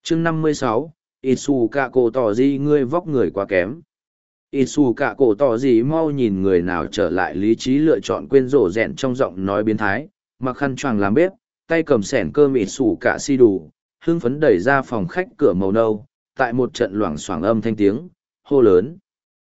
chương 56, Isu cả cổ tỏ gì ngươi vóc người quá kém. Isu cả cổ tỏ gì mau nhìn người nào trở lại lý trí lựa chọn quên rổ rẹn trong giọng nói biến thái, mặc khăn choàng làm bếp, tay cầm sẻn cơm Isu cả si đủ, hưng phấn đẩy ra phòng khách cửa màu nâu, tại một trận loảng xoảng âm thanh tiếng, hô lớn.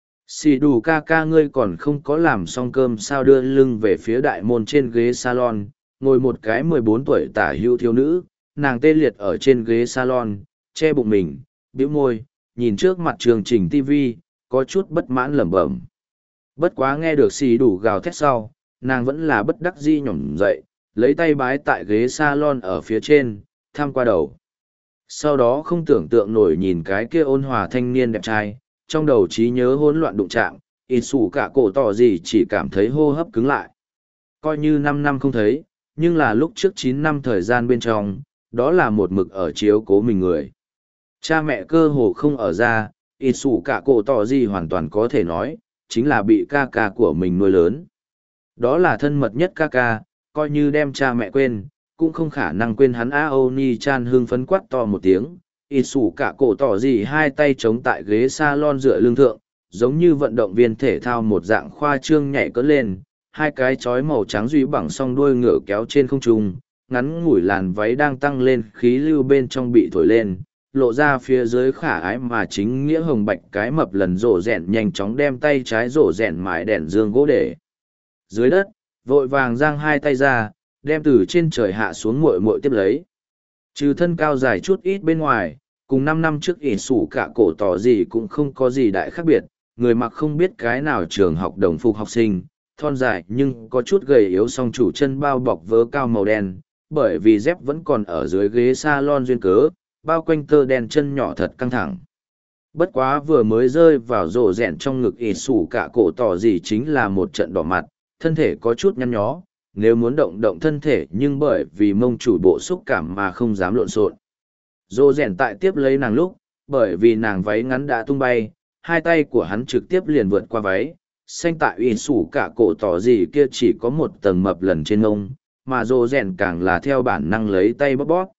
Si đủ ca ca ngươi còn không có làm xong cơm sao, đưa lưng về phía đại môn trên ghế salon, ngồi một cái 14 tuổi tả hữu thiếu nữ, nàng tê liệt ở trên ghế salon, che bụng mình, bĩu môi, nhìn trước mặt chương trình TV, có chút bất mãn lẩm bẩm. Bất quá nghe được xì đủ gào thét sau, nàng vẫn là bất đắc dĩ nhổm dậy, lấy tay bái tại ghế salon ở phía trên, tham qua đầu. Sau đó không tưởng tượng nổi nhìn cái kia ôn hòa thanh niên đẹp trai, trong đầu trí nhớ hỗn loạn đụng chạm, ít xù cả cổ tỏ gì chỉ cảm thấy hô hấp cứng lại. Coi như 5 năm không thấy, nhưng là lúc trước 9 năm thời gian bên trong, đó là một mực ở chiếu cố mình người. Cha mẹ cơ hồ không ở ra, ít xù cả cổ tỏ gì hoàn toàn có thể nói, chính là bị ca ca của mình nuôi lớn. Đó là thân mật nhất ca ca, coi như đem cha mẹ quên, cũng không khả năng quên hắn Aoni-chan hưng phấn quát to một tiếng. Ít xù cả cổ tỏ gì hai tay chống tại ghế salon dựa lưng thượng, giống như vận động viên thể thao một dạng khoa trương nhảy cất lên, hai cái chói màu trắng duy bằng song đuôi ngựa kéo trên không trung, ngắn ngủi làn váy đang tăng lên, khí lưu bên trong bị thổi lên, lộ ra phía dưới khả ái mà chính nghĩa hồng bạch cái mập lần rổ rẹn nhanh chóng đem tay trái rổ rẹn mài đèn dương gỗ để dưới đất, vội vàng giang hai tay ra, đem từ trên trời hạ xuống muội muội tiếp lấy. Trừ thân cao dài chút ít bên ngoài, cùng 5 năm trước ỉ sủ cả cổ tỏ gì cũng không có gì đại khác biệt, người mặc không biết cái nào trường học đồng phục học sinh, thon dài nhưng có chút gầy yếu, song chủ chân bao bọc vớ cao màu đen, bởi vì dép vẫn còn ở dưới ghế salon duyên cớ, bao quanh tơ đen chân nhỏ thật căng thẳng. Bất quá vừa mới rơi vào rổ rẹn trong ngực ỉ sủ cả cổ tỏ gì chính là một trận đỏ mặt, thân thể có chút nhăn nhó, nếu muốn động động thân thể nhưng bởi vì mông chủ bộ xúc cảm mà không dám lộn xộn. Rổ rẹn tại tiếp lấy nàng lúc, bởi vì nàng váy ngắn đã tung bay, hai tay của hắn trực tiếp liền vượt qua váy, xanh tại ỉ sủ cả cổ tỏ gì kia chỉ có một tầng mập lần trên mông, mà rổ rẹn càng là theo bản năng lấy tay bóp bóp.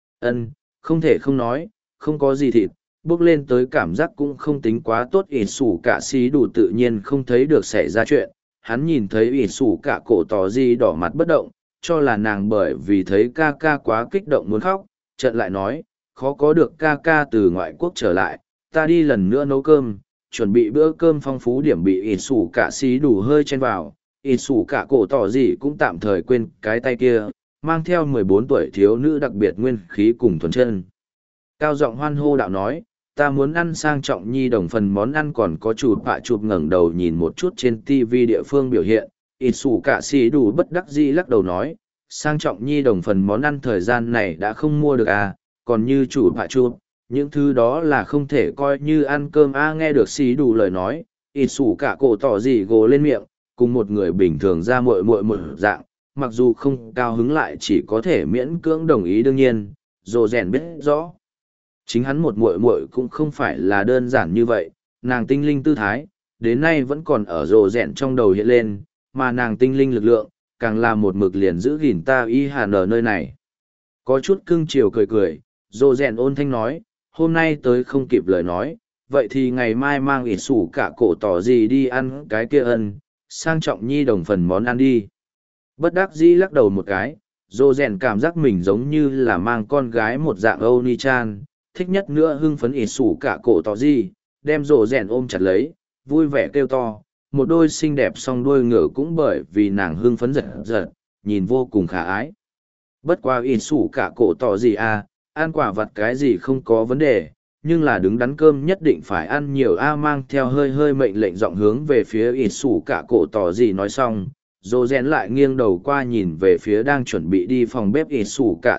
Không thể không nói, không có gì thịt, bước lên tới cảm giác cũng không tính quá tốt. Ỉ sủ cả xí đủ tự nhiên không thấy được xảy ra chuyện, hắn nhìn thấy ỉ sủ cả cổ tỏ gì đỏ mặt bất động, cho là nàng bởi vì thấy ca ca quá kích động muốn khóc, trận lại nói, khó có được ca ca từ ngoại quốc trở lại, ta đi lần nữa nấu cơm, chuẩn bị bữa cơm phong phú điểm bị ỉ sủ cả xí đủ hơi chen vào. Ỉ sủ cả cổ tỏ gì cũng tạm thời quên cái tay kia, mang theo 14 tuổi thiếu nữ đặc biệt nguyên khí cùng thuần chân. Cao giọng hoan hô đạo nói, ta muốn ăn sang trọng nhi đồng phần món ăn, còn có chụp bạ chụp ngẩng đầu nhìn một chút trên TV địa phương biểu hiện, ít xù cả xì đủ bất đắc dĩ lắc đầu nói, sang trọng nhi đồng phần món ăn thời gian này đã không mua được à, còn như chụp bạ chụp, những thứ đó là không thể coi như ăn cơm à. Nghe được xì đủ lời nói, ít xù cả cổ tỏ gì gồ lên miệng, cùng một người bình thường ra muội một dạng, mặc dù không cao hứng lại chỉ có thể miễn cưỡng đồng ý. Đương nhiên, dồ rèn biết rõ, chính hắn một muội muội cũng không phải là đơn giản như vậy, nàng tinh linh tư thái, đến nay vẫn còn ở dồ rèn trong đầu hiện lên, mà nàng tinh linh lực lượng, càng là một mực liền giữ gìn ta y hàn ở nơi này. Có chút cưng chiều cười cười, dồ rèn ôn thanh nói, hôm nay tới không kịp lời nói, vậy thì ngày mai mang ỉ sủ cả cổ tỏ gì đi ăn cái kia sang trọng nhi đồng phần món ăn đi. Bất đắc dĩ lắc đầu một cái, dồ rèn cảm giác mình giống như là mang con gái một dạng Âu Ni Chan, thích nhất nữa hưng phấn ỉ sủ cả cổ tỏ gì, đem dồ rèn ôm chặt lấy, vui vẻ kêu to, một đôi xinh đẹp song đuôi ngựa cũng bởi vì nàng hưng phấn giật giật, nhìn vô cùng khả ái. Bất qua ỉ sủ cả cổ tỏ gì à, ăn quả vặt cái gì không có vấn đề, nhưng là đứng đắn cơm nhất định phải ăn nhiều a. Mang theo hơi hơi mệnh lệnh giọng hướng về phía ỉ sủ cả cổ tỏ gì nói xong, dồ rèn lại nghiêng đầu qua nhìn về phía đang chuẩn bị đi phòng bếp ỉ sủ cả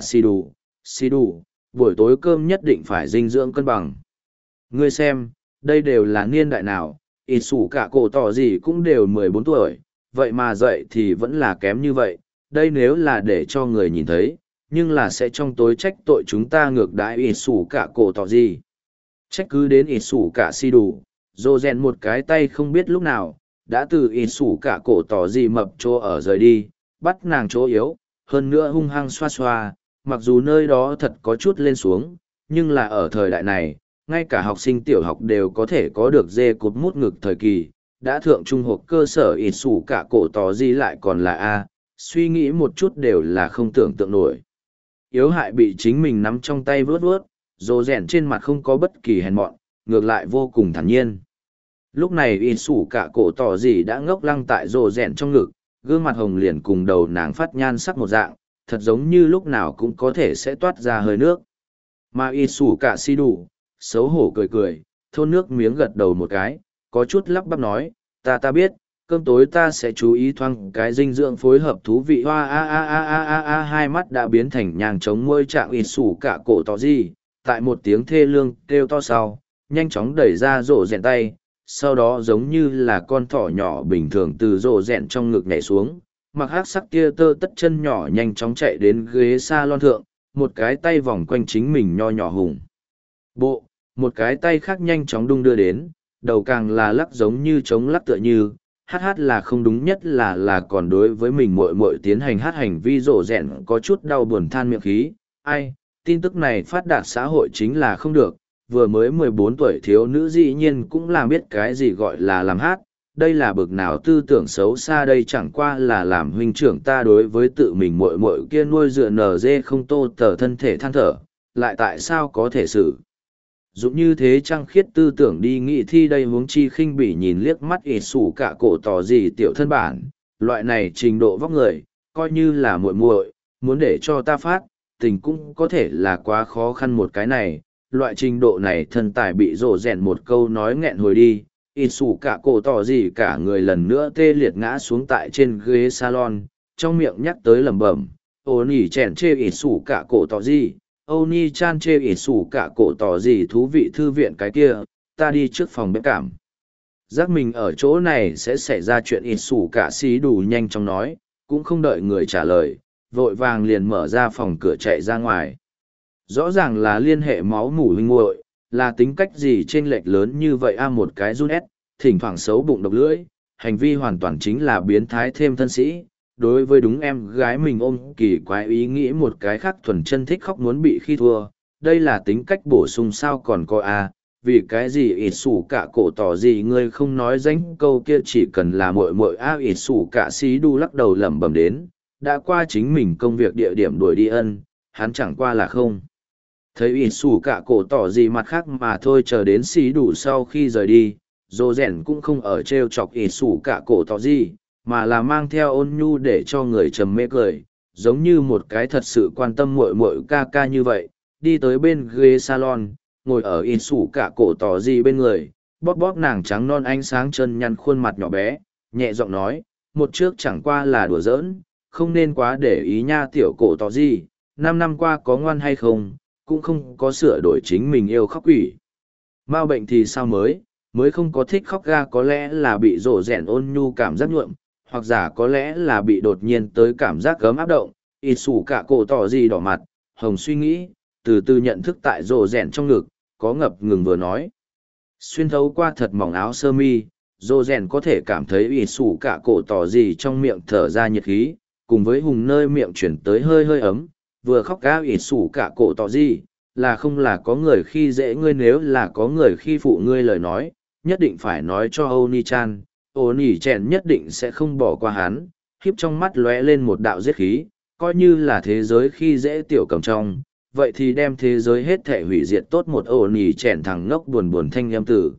si đủ, buổi tối cơm nhất định phải dinh dưỡng cân bằng. Ngươi xem, đây đều là niên đại nào, ỉ sủ cả cổ tỏ gì cũng đều 14 tuổi, vậy mà dậy thì vẫn là kém như vậy, đây nếu là để cho người nhìn thấy, nhưng là sẽ trong tối trách tội chúng ta ngược đãi ỉ sủ cả cổ tỏ gì. Trách cứ đến ỉ sủ cả si đủ, dồ rèn một cái tay không biết lúc nào, đã từ ỉ sủ cả cổ tỏ gì mập chỗ ở rời đi, bắt nàng chỗ yếu, hơn nữa hung hăng xoa xoa, mặc dù nơi đó thật có chút lên xuống, Nhưng là ở thời đại này, ngay cả học sinh tiểu học đều có thể có được dê cột mút ngực thời kỳ, đã thượng trung học cơ sở ít sủ cả cổ tỏ gì lại còn là A, suy nghĩ một chút đều là không tưởng tượng nổi. Yếu hại bị chính mình nắm trong tay vướt vướt, rồ rèn trên mặt không có bất kỳ hèn mọn, ngược lại vô cùng thản nhiên. Lúc này ít sủ cả cổ tỏ gì đã ngốc lăng tại rồ rèn trong ngực, gương mặt hồng liền cùng đầu nàng phát nhan sắc một dạng, thật giống như lúc nào cũng có thể sẽ toát ra hơi nước. Mà ít sủ cả si đủ, xấu hổ cười cười, thôn nước miếng gật đầu một cái, có chút lắp bắp nói, ta biết, cơm tối ta sẽ chú ý thoáng cái dinh dưỡng phối hợp thú vị hoa a hai mắt đã biến thành nhàng trống môi trạng ít sủ cả cổ tỏ gì, tại một tiếng thê lương kêu to sau, nhanh chóng đẩy ra rổ rèn tay, sau đó giống như là con thỏ nhỏ bình thường từ rổ rèn trong ngực nhảy xuống, mặc hắc sắc kia tơ tất chân nhỏ nhanh chóng chạy đến ghế salon thượng, một cái tay vòng quanh chính mình nho nhỏ hùng bộ, một cái tay khác nhanh chóng đung đưa đến, đầu càng là lắc giống như trống lắc tựa như, hát là không đúng nhất là còn đối với mình muội muội tiến hành hát hành vi rổ rẹn có chút đau buồn than miệng khí, ai, tin tức này phát đạt xã hội chính là không được, vừa mới 14 tuổi thiếu nữ dĩ nhiên cũng làm biết cái gì gọi là làm hát, đây là bực nào tư tưởng xấu xa đây chẳng qua là làm huynh trưởng ta đối với tự mình muội muội kia nuôi dựa nở dê không tô tờ thân thể than thở, lại tại sao có thể xử dụng như thế trăng khiết tư tưởng đi nghị thi đây huống chi khinh bỉ nhìn liếc mắt ỉ sủ cả cổ tỏ gì tiểu thân bản, loại này trình độ vóc người, coi như là muội muội muốn để cho ta phát, tình cũng có thể là quá khó khăn một cái này, loại trình độ này thân tài bị rổ rèn một câu nói nghẹn hồi đi, ỉ sủ cả cổ tỏ gì cả người lần nữa tê liệt ngã xuống tại trên ghế salon, trong miệng nhắc tới lẩm bẩm, ô nỉ chèn chê ỉ sủ cả cổ tỏ gì. Âu Ni chan chê ỉ sủ cả cổ tỏ gì thú vị thư viện cái kia, ta đi trước phòng bếp cảm. Giác mình ở chỗ này sẽ xảy ra chuyện ỉ sủ cả xí đủ nhanh chóng nói, cũng không đợi người trả lời, vội vàng liền mở ra phòng cửa chạy ra ngoài. Rõ ràng là liên hệ máu mủ huynh muội, là tính cách gì chênh lệch lớn như vậy một cái run ép, thỉnh thoảng xấu bụng độc lưỡi, hành vi hoàn toàn chính là biến thái thêm thân sĩ. Đối với đúng em gái mình ôm kỳ quái ý nghĩ một cái khác thuần chân thích khóc muốn bị khi thua, đây là tính cách bổ sung sao còn có vì cái gì ít sủ cả cổ tỏ gì ngươi không nói danh câu kia chỉ cần là muội muội ít sủ cả xí đu lắc đầu lẩm bẩm đến, đã qua chính mình công việc địa điểm đuổi đi ân, hắn chẳng qua là không. Thấy ít sủ cả cổ tỏ gì mặt khác mà thôi chờ đến xí đủ sau khi rời đi, dô rèn cũng không ở trêu chọc ít sủ cả cổ tỏ gì mà là mang theo ôn nhu để cho người trầm mê cười, giống như một cái thật sự quan tâm muội muội ca ca như vậy, đi tới bên ghế salon, ngồi ở in sủ cả cổ tỏ gì bên người, bóp bóp nàng trắng non ánh sáng chân nhăn khuôn mặt nhỏ bé, nhẹ giọng nói, một trước chẳng qua là đùa giỡn, không nên quá để ý nha tiểu cổ tỏ gì, 5 năm qua có ngoan hay không, cũng không có sửa đổi chính mình yêu khóc quỷ. Mao bệnh thì sao mới không có thích khóc ga có lẽ là bị rổ rẻn ôn nhu cảm giác nhuộm, hoặc giả có lẽ là bị đột nhiên tới cảm giác gớm áp động, ít sủ cả cổ tỏ gì đỏ mặt, hồng suy nghĩ, từ từ nhận thức tại rổ rèn trong ngực, có ngập ngừng vừa nói. Xuyên thấu qua thật mỏng áo sơ mi, rổ rèn có thể cảm thấy ít sủ cả cổ tỏ gì trong miệng thở ra nhiệt khí, cùng với hùng nơi miệng chuyển tới hơi hơi ấm, vừa khóc gáo ít sủ cả cổ tỏ gì, là không là có người khi dễ ngươi nếu là có người khi phụ ngươi lời nói, nhất định phải nói cho Oni-chan. Ô nỉ chèn nhất định sẽ không bỏ qua hắn, khiếp trong mắt lóe lên một đạo giết khí, coi như là thế giới khi dễ tiểu cầm trong, vậy thì đem thế giới hết thể hủy diệt tốt một ô nỉ chèn thằng ngốc buồn buồn thanh em tử.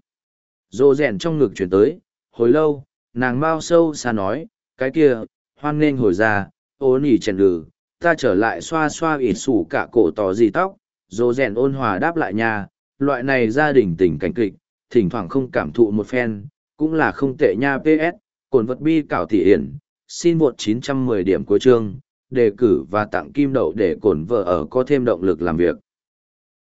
Dô rèn trong ngực chuyển tới, hồi lâu, nàng mau sâu xa nói, cái kia, hoan nghênh hồi ra, ô nỉ chèn ta trở lại xoa xoa ít sủ cả cổ tỏ gì tóc, dô rèn ôn hòa đáp lại nhà, loại này gia đình tình cảnh kịch, thỉnh thoảng không cảm thụ một phen cũng là không tệ nha PS, cồn vật bi cảo thị hiển, xin một 910 điểm cuối chương, đề cử và tặng kim đậu để cồn vợ ở có thêm động lực làm việc.